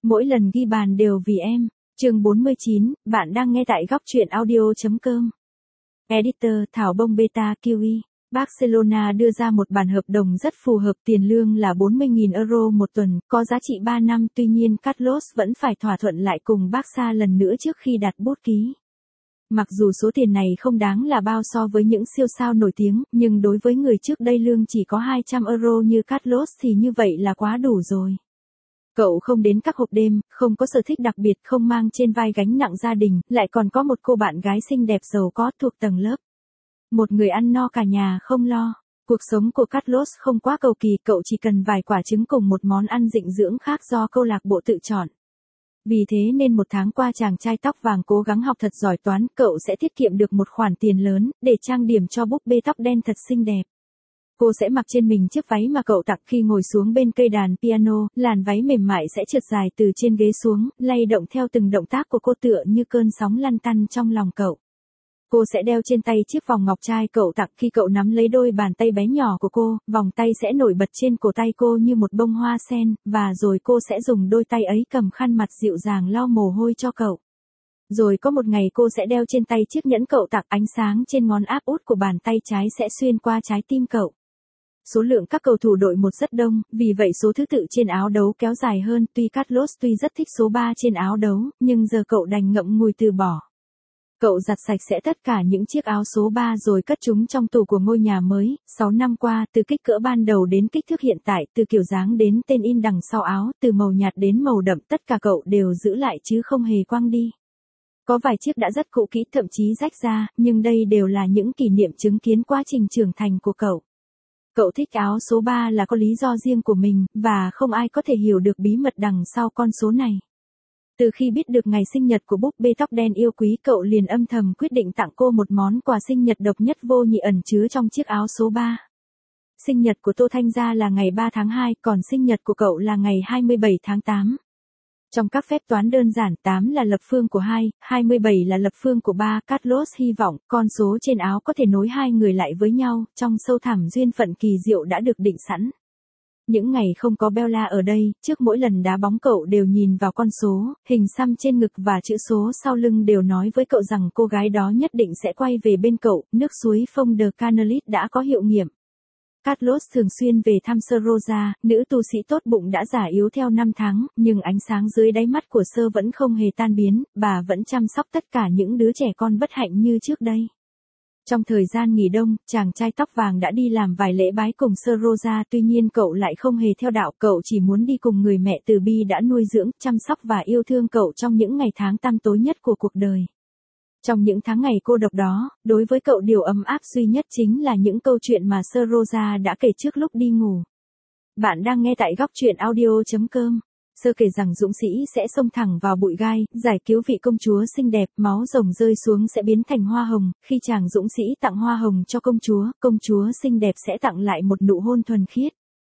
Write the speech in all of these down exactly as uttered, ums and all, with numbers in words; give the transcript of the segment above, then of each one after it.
Mỗi lần ghi bàn đều vì em. Chương bốn mươi chín, bạn đang nghe tại góc truyện audio chấm com. Editor Thảo Bông Beta Kiwi. Barcelona đưa ra một bản hợp đồng rất phù hợp, tiền lương là bốn mươi nghìn euro một tuần, có giá trị ba năm, tuy nhiên Carlos vẫn phải thỏa thuận lại cùng Barca lần nữa trước khi đặt bút ký. Mặc dù số tiền này không đáng là bao so với những siêu sao nổi tiếng, nhưng đối với người trước đây lương chỉ có hai trăm euro như Carlos thì như vậy là quá đủ rồi. Cậu không đến các hộp đêm, không có sở thích đặc biệt, không mang trên vai gánh nặng gia đình, lại còn có một cô bạn gái xinh đẹp giàu có thuộc tầng lớp. Một người ăn no cả nhà không lo. Cuộc sống của Carlos không quá cầu kỳ, cậu chỉ cần vài quả trứng cùng một món ăn dinh dưỡng khác do câu lạc bộ tự chọn. Vì thế nên một tháng qua chàng trai tóc vàng cố gắng học thật giỏi toán, cậu sẽ tiết kiệm được một khoản tiền lớn, để trang điểm cho búp bê tóc đen thật xinh đẹp. Cô sẽ mặc trên mình chiếc váy mà cậu tặng khi ngồi xuống bên cây đàn piano, làn váy mềm mại sẽ trượt dài từ trên ghế xuống, lay động theo từng động tác của cô tựa như cơn sóng lăn tăn trong lòng cậu. Cô sẽ đeo trên tay chiếc vòng ngọc trai cậu tặng khi cậu nắm lấy đôi bàn tay bé nhỏ của cô, vòng tay sẽ nổi bật trên cổ tay cô như một bông hoa sen, và rồi cô sẽ dùng đôi tay ấy cầm khăn mặt dịu dàng lau mồ hôi cho cậu. Rồi có một ngày cô sẽ đeo trên tay chiếc nhẫn cậu tặng, ánh sáng trên ngón áp út của bàn tay trái sẽ xuyên qua trái tim cậu. Số lượng các cầu thủ đội một rất đông, vì vậy số thứ tự trên áo đấu kéo dài hơn, tuy Carlos tuy rất thích số ba trên áo đấu, nhưng giờ cậu đành ngậm ngùi từ bỏ. Cậu giặt sạch sẽ tất cả những chiếc áo số ba rồi cất chúng trong tủ của ngôi nhà mới. sáu năm qua, từ kích cỡ ban đầu đến kích thước hiện tại, từ kiểu dáng đến tên in đằng sau áo, từ màu nhạt đến màu đậm, tất cả cậu đều giữ lại chứ không hề quăng đi. Có vài chiếc đã rất cũ kỹ, thậm chí rách ra, nhưng đây đều là những kỷ niệm chứng kiến quá trình trưởng thành của cậu. Cậu thích áo số ba là có lý do riêng của mình, và không ai có thể hiểu được bí mật đằng sau con số này. Từ khi biết được ngày sinh nhật của búp bê tóc đen yêu quý, cậu liền âm thầm quyết định tặng cô một món quà sinh nhật độc nhất vô nhị ẩn chứa trong chiếc áo số ba. Sinh nhật của Tô Thanh Gia là ngày ba tháng hai, còn sinh nhật của cậu là ngày hai mươi bảy tháng tám. Trong các phép toán đơn giản, tám là lập phương của hai, hai mươi bảy là lập phương của ba. Carlos hy vọng con số trên áo có thể nối hai người lại với nhau, trong sâu thẳm duyên phận kỳ diệu đã được định sẵn. Những ngày không có Bella ở đây, trước mỗi lần đá bóng cậu đều nhìn vào con số, hình xăm trên ngực và chữ số sau lưng đều nói với cậu rằng cô gái đó nhất định sẽ quay về bên cậu. Nước suối Phong de Canalit đã có hiệu nghiệm. Carlos thường xuyên về thăm Sơ Rosa, nữ tu sĩ tốt bụng đã già yếu theo năm tháng, nhưng ánh sáng dưới đáy mắt của Sơ vẫn không hề tan biến, bà vẫn chăm sóc tất cả những đứa trẻ con bất hạnh như trước đây. Trong thời gian nghỉ đông, chàng trai tóc vàng đã đi làm vài lễ bái cùng Sơ Rosa, tuy nhiên cậu lại không hề theo đạo, cậu chỉ muốn đi cùng người mẹ từ bi đã nuôi dưỡng, chăm sóc và yêu thương cậu trong những ngày tháng tăm tối nhất của cuộc đời. Trong những tháng ngày cô độc đó, đối với cậu điều ấm áp duy nhất chính là những câu chuyện mà Sơ Rosa đã kể trước lúc đi ngủ. Bạn đang nghe tại góc truyện audio chấm com. Sơ kể rằng dũng sĩ sẽ xông thẳng vào bụi gai, giải cứu vị công chúa xinh đẹp, máu rồng rơi xuống sẽ biến thành hoa hồng, khi chàng dũng sĩ tặng hoa hồng cho công chúa, công chúa xinh đẹp sẽ tặng lại một nụ hôn thuần khiết.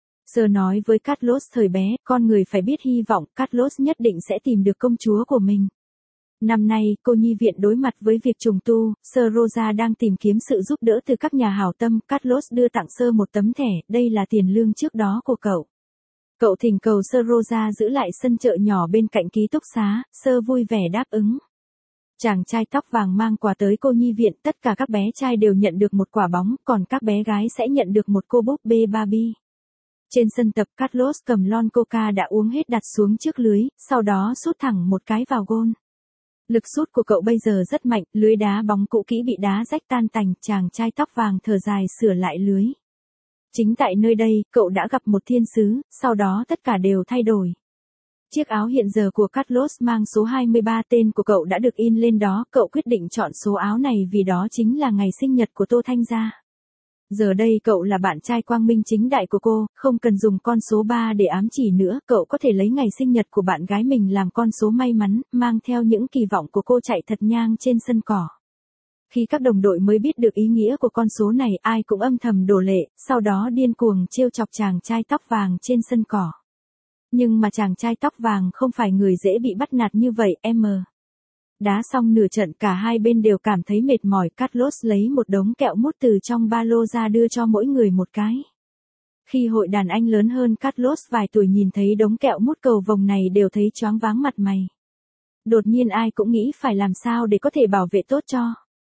Sơ nói với Carlos thời bé, con người phải biết hy vọng, Carlos nhất định sẽ tìm được công chúa của mình. Năm nay, cô nhi viện đối mặt với việc trùng tu, Sơ Rosa đang tìm kiếm sự giúp đỡ từ các nhà hảo tâm, Carlos đưa tặng Sơ một tấm thẻ, đây là tiền lương trước đó của cậu. Cậu thỉnh cầu Sơ Rosa giữ lại sân chợ nhỏ bên cạnh ký túc xá, Sơ vui vẻ đáp ứng. Chàng trai tóc vàng mang quà tới cô nhi viện, tất cả các bé trai đều nhận được một quả bóng, còn các bé gái sẽ nhận được một cô búp bê Barbie. Trên sân tập, Carlos cầm lon coca đã uống hết đặt xuống trước lưới, sau đó sút thẳng một cái vào gôn. Lực sút của cậu bây giờ rất mạnh, lưới đá bóng cũ kỹ bị đá rách tan tành, chàng trai tóc vàng thở dài sửa lại lưới. Chính tại nơi đây, cậu đã gặp một thiên sứ, sau đó tất cả đều thay đổi. Chiếc áo hiện giờ của Carlos mang số hai mươi ba, tên của cậu đã được in lên đó, cậu quyết định chọn số áo này vì đó chính là ngày sinh nhật của Tô Thanh Gia. Giờ đây cậu là bạn trai quang minh chính đại của cô, không cần dùng con số ba để ám chỉ nữa, cậu có thể lấy ngày sinh nhật của bạn gái mình làm con số may mắn, mang theo những kỳ vọng của cô chạy thật nhang trên sân cỏ. Khi các đồng đội mới biết được ý nghĩa của con số này, ai cũng âm thầm đổ lệ, sau đó điên cuồng trêu chọc chàng trai tóc vàng trên sân cỏ. Nhưng mà chàng trai tóc vàng không phải người dễ bị bắt nạt như vậy, em. Đá xong nửa trận cả hai bên đều cảm thấy mệt mỏi, Carlos lấy một đống kẹo mút từ trong ba lô ra đưa cho mỗi người một cái. Khi hội đàn anh lớn hơn Carlos vài tuổi nhìn thấy đống kẹo mút cầu vồng này đều thấy choáng váng mặt mày. Đột nhiên ai cũng nghĩ phải làm sao để có thể bảo vệ tốt cho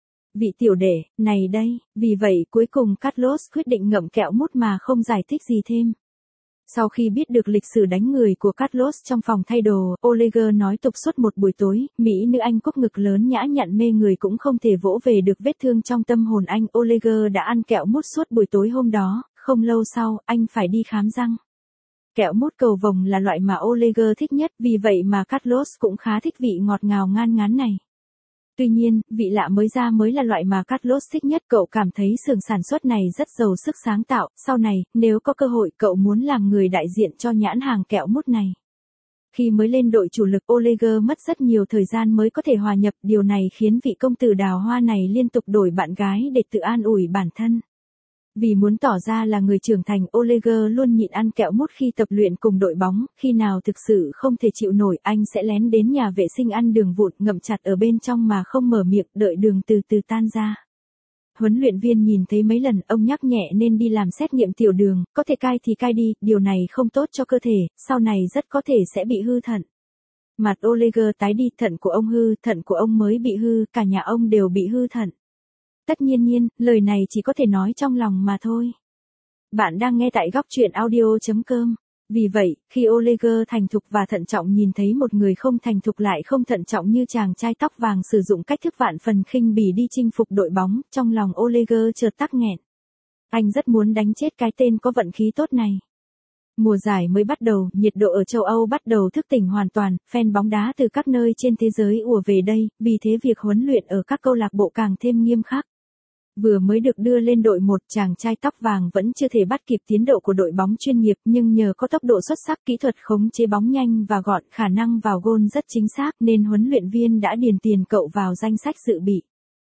vị tiểu đệ này đây, vì vậy cuối cùng Carlos quyết định ngậm kẹo mút mà không giải thích gì thêm. Sau khi biết được lịch sử đánh người của Carlos trong phòng thay đồ, Oleger nói tục suốt một buổi tối, Mỹ nữ Anh quốc ngực lớn nhã nhặn mê người cũng không thể vỗ về được vết thương trong tâm hồn anh. Oleger đã ăn kẹo mút suốt buổi tối hôm đó, không lâu sau, anh phải đi khám răng. Kẹo mút cầu vồng là loại mà Oleger thích nhất, vì vậy mà Carlos cũng khá thích vị ngọt ngào ngan ngán này. Tuy nhiên, vị lạ mới ra mới là loại mà Carlos thích nhất. Cậu cảm thấy xưởng sản xuất này rất giàu sức sáng tạo, sau này, nếu có cơ hội cậu muốn làm người đại diện cho nhãn hàng kẹo mút này. Khi mới lên đội chủ lực, Oleger mất rất nhiều thời gian mới có thể hòa nhập, điều này khiến vị công tử đào hoa này liên tục đổi bạn gái để tự an ủi bản thân. Vì muốn tỏ ra là người trưởng thành, Oleger luôn nhịn ăn kẹo mút khi tập luyện cùng đội bóng, khi nào thực sự không thể chịu nổi, anh sẽ lén đến nhà vệ sinh ăn đường vụn ngậm chặt ở bên trong mà không mở miệng, đợi đường từ từ tan ra. Huấn luyện viên nhìn thấy mấy lần, ông nhắc nhẹ nên đi làm xét nghiệm tiểu đường, có thể cai thì cai đi, điều này không tốt cho cơ thể, sau này rất có thể sẽ bị hư thận. Mặt Oleger tái đi, thận của ông hư, thận của ông mới bị hư, cả nhà ông đều bị hư thận. Tất nhiên nhiên, lời này chỉ có thể nói trong lòng mà thôi. Bạn đang nghe tại góc truyện audio chấm com. Vì vậy, khi Oleger thành thục và thận trọng nhìn thấy một người không thành thục lại không thận trọng như chàng trai tóc vàng sử dụng cách thức vạn phần khinh bỉ đi chinh phục đội bóng, trong lòng Oleger chợt tắc nghẹn. Anh rất muốn đánh chết cái tên có vận khí tốt này. Mùa giải mới bắt đầu, nhiệt độ ở châu Âu bắt đầu thức tỉnh hoàn toàn, fan bóng đá từ các nơi trên thế giới ùa về đây, vì thế việc huấn luyện ở các câu lạc bộ càng thêm nghiêm khắc. Vừa mới được đưa lên đội một, chàng trai tóc vàng vẫn chưa thể bắt kịp tiến độ của đội bóng chuyên nghiệp, nhưng nhờ có tốc độ xuất sắc, kỹ thuật khống chế bóng nhanh và gọn, khả năng vào gôn rất chính xác nên huấn luyện viên đã điền tiền cậu vào danh sách dự bị.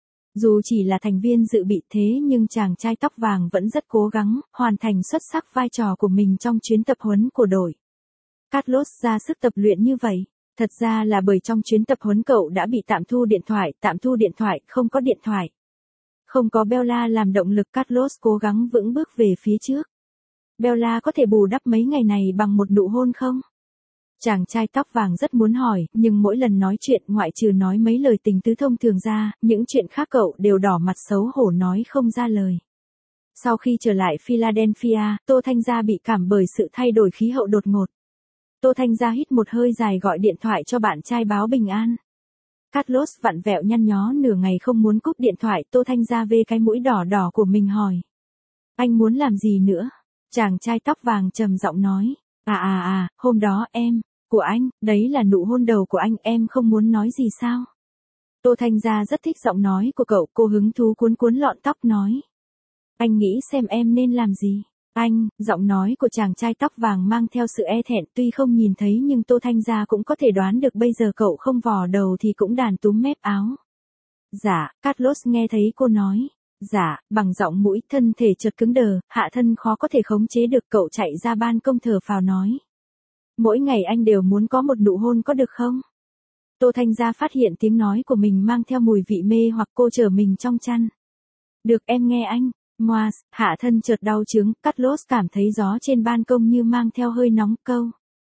Dù chỉ là thành viên dự bị thế nhưng chàng trai tóc vàng vẫn rất cố gắng, hoàn thành xuất sắc vai trò của mình trong chuyến tập huấn của đội. Carlos ra sức tập luyện như vậy. Thật ra là bởi trong chuyến tập huấn cậu đã bị tạm thu điện thoại, tạm thu điện thoại, không có điện thoại. Không có Bella làm động lực, Carlos cố gắng vững bước về phía trước. Bella có thể bù đắp mấy ngày này bằng một nụ hôn không? Chàng trai tóc vàng rất muốn hỏi, nhưng mỗi lần nói chuyện ngoại trừ nói mấy lời tình tứ thông thường ra, những chuyện khác cậu đều đỏ mặt xấu hổ nói không ra lời. Sau khi trở lại Philadelphia, Tô Thanh Gia bị cảm bởi sự thay đổi khí hậu đột ngột. Tô Thanh Gia hít một hơi dài gọi điện thoại cho bạn trai báo bình an. Carlos vặn vẹo nhăn nhó nửa ngày không muốn cúp điện thoại, Tô Thanh Gia vê cái mũi đỏ đỏ của mình hỏi. Anh muốn làm gì nữa? Chàng trai tóc vàng trầm giọng nói. À à à, hôm đó em, của anh, đấy là nụ hôn đầu của anh, em không muốn nói gì sao? Tô Thanh Gia rất thích giọng nói của cậu, cô hứng thú cuốn cuốn lọn tóc nói. Anh nghĩ xem em nên làm gì? Anh, giọng nói của chàng trai tóc vàng mang theo sự e thẹn, tuy không nhìn thấy nhưng Tô Thanh Gia cũng có thể đoán được bây giờ cậu không vò đầu thì cũng đàn túm mép áo. Dạ, Carlos nghe thấy cô nói. Dạ, bằng giọng mũi, thân thể chợt cứng đờ, hạ thân khó có thể khống chế được, cậu chạy ra ban công thở phào nói. Mỗi ngày anh đều muốn có một nụ hôn có được không? Tô Thanh Gia phát hiện tiếng nói của mình mang theo mùi vị mê hoặc, cô trở mình trong chăn. Được, em nghe anh. Moas, hạ thân chợt đau chứng, Carlos cảm thấy gió trên ban công như mang theo hơi nóng, câu.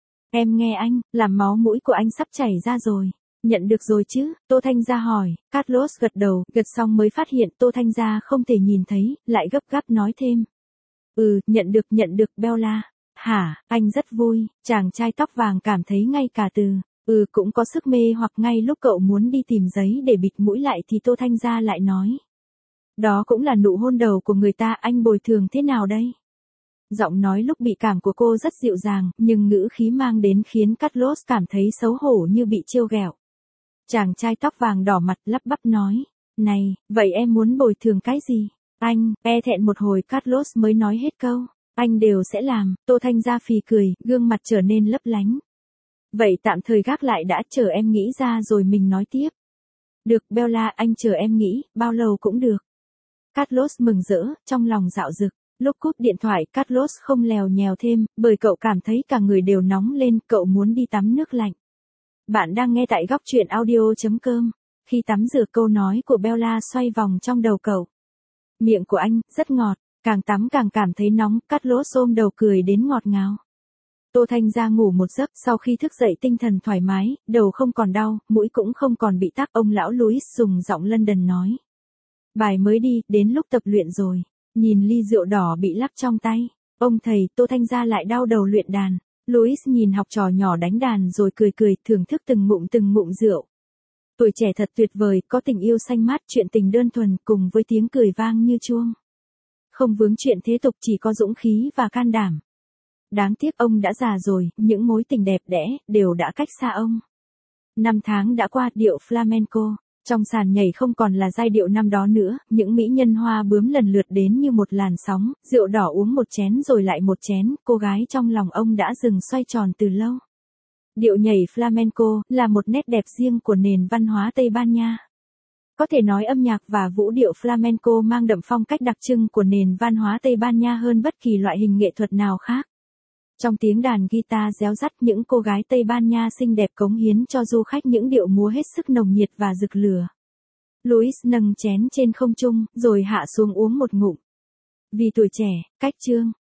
Em nghe anh, làm máu mũi của anh sắp chảy ra rồi. Nhận được rồi chứ? Tô Thanh Gia hỏi. Carlos gật đầu, gật xong mới phát hiện Tô Thanh Gia không thể nhìn thấy, lại gấp gáp nói thêm. Ừ, nhận được, nhận được Bella. Hả, anh rất vui, chàng trai tóc vàng cảm thấy ngay cả từ, ừ cũng có sức mê hoặc ngay lúc cậu muốn đi tìm giấy để bịt mũi lại thì Tô Thanh Gia lại nói. Đó cũng là nụ hôn đầu của người ta, anh bồi thường thế nào đây? Giọng nói lúc bị cảm của cô rất dịu dàng, nhưng ngữ khí mang đến khiến Carlos cảm thấy xấu hổ như bị trêu ghẹo. Chàng trai tóc vàng đỏ mặt lắp bắp nói, này, vậy em muốn bồi thường cái gì? Anh, e thẹn một hồi Carlos mới nói hết câu, anh đều sẽ làm. Tô Thanh Gia phì cười, gương mặt trở nên lấp lánh. Vậy tạm thời gác lại đã, chờ em nghĩ ra rồi mình nói tiếp. Được Bella, anh chờ em nghĩ, bao lâu cũng được. Carlos mừng rỡ, trong lòng dạo dực. Lúc cúp điện thoại, Carlos không lèo nhèo thêm, bởi cậu cảm thấy cả người đều nóng lên, cậu muốn đi tắm nước lạnh. Bạn đang nghe tại góc truyện audio chấm com. Khi tắm rửa, câu nói của Bella xoay vòng trong đầu cậu. Miệng của anh, rất ngọt. Càng tắm càng cảm thấy nóng, Carlos ôm đầu cười đến ngọt ngào. Tô Thanh ra ngủ một giấc, sau khi thức dậy tinh thần thoải mái, đầu không còn đau, mũi cũng không còn bị tắc. Ông lão Louis dùng giọng London nói. Bài mới đi, đến lúc tập luyện rồi. Nhìn ly rượu đỏ bị lắc trong tay. Ông thầy, Tô Thanh ra lại đau đầu luyện đàn. Louis nhìn học trò nhỏ đánh đàn rồi cười cười, thưởng thức từng ngụm từng ngụm rượu. Tuổi trẻ thật tuyệt vời, có tình yêu xanh mát, chuyện tình đơn thuần, cùng với tiếng cười vang như chuông. Không vướng chuyện thế tục, chỉ có dũng khí và can đảm. Đáng tiếc ông đã già rồi, những mối tình đẹp đẽ, đều đã cách xa ông. Năm tháng đã qua, điệu flamenco. Trong sàn nhảy không còn là giai điệu năm đó nữa, những mỹ nhân hoa bướm lần lượt đến như một làn sóng, rượu đỏ uống một chén rồi lại một chén, cô gái trong lòng ông đã dừng xoay tròn từ lâu. Điệu nhảy flamenco là một nét đẹp riêng của nền văn hóa Tây Ban Nha. Có thể nói âm nhạc và vũ điệu flamenco mang đậm phong cách đặc trưng của nền văn hóa Tây Ban Nha hơn bất kỳ loại hình nghệ thuật nào khác. Trong tiếng đàn guitar réo rắt, những cô gái Tây Ban Nha xinh đẹp cống hiến cho du khách những điệu múa hết sức nồng nhiệt và rực lửa. Louis nâng chén trên không trung, rồi hạ xuống uống một ngụm. Vì tuổi trẻ, cách chương.